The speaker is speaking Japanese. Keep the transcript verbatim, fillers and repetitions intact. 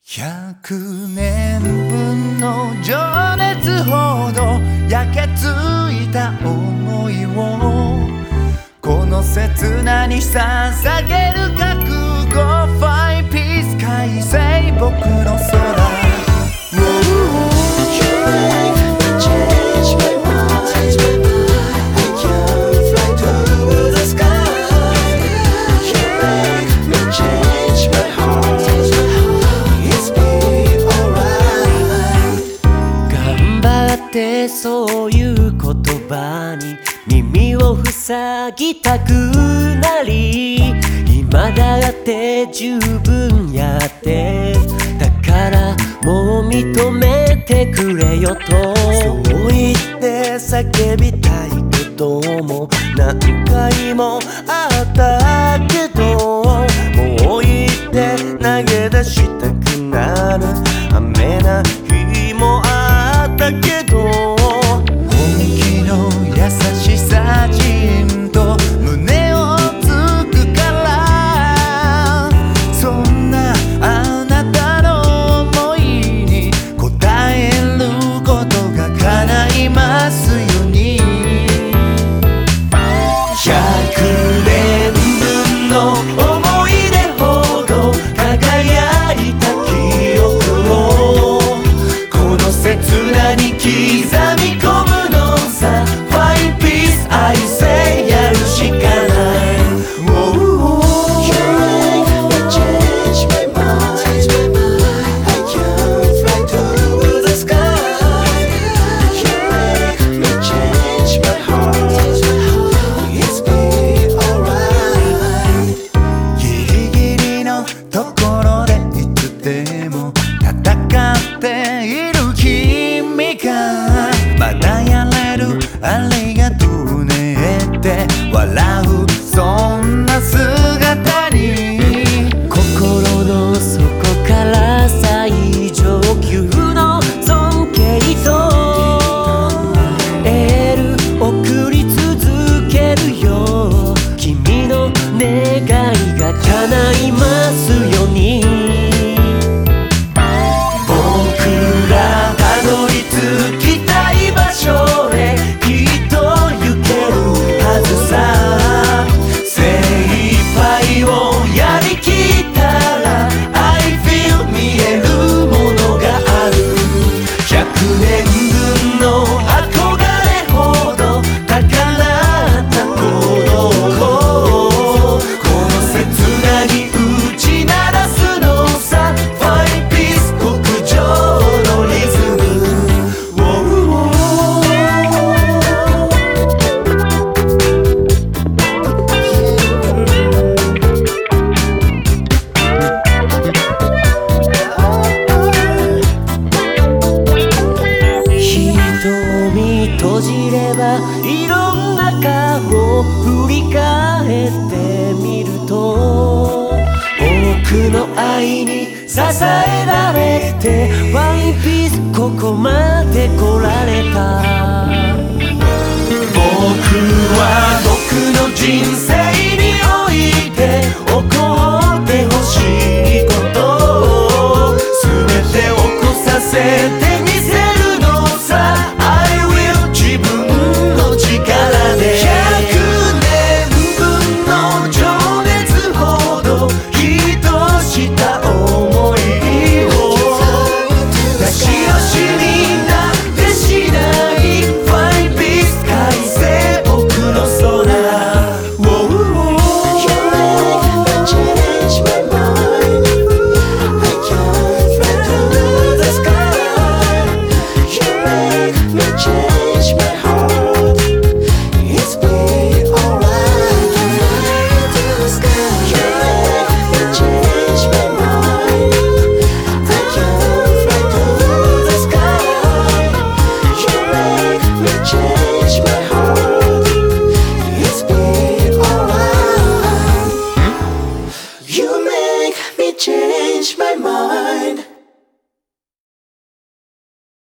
ひゃくねんぶんの情熱ほど焼けついた想いをこの刹那に捧げる覚悟 Five Piece 快晴僕の空そういう言葉に耳を塞ぎたくなり今だって十分やってだからもう認めてくれよとそう言って叫びたいことも何回もあったけどもう言って投げ出したくなる雨な日もあったけど優しさじんと胸をつくからそんなあなたの想いに応えることが叶いますようにひゃくねんぶんの思い出ほど輝いた記憶をこの刹那に刻み込むのさ愛せやるしかない、oh, You make me change my mind I can fly to the sky You make me change my heart It's be alright ギリギリのところでいつでも戦っている君がまだやれるありがとう笑うそんな姿に心の底から最上級の尊敬とエール送り続けるよ君の願いが叶いますように僕らたどり着きたい場所へきっと行ける精一杯をやりきったら I feel 見えるものがあるひゃくねんぶんの憧れほど高鳴った鼓動をこの刹那に打ち鳴らすのさ Five Piece 極上のリズム閉じればいろんな顔を振り返ってみると僕の愛に支えられてワンピースここまで来られた僕は僕の人生において怒ってほしい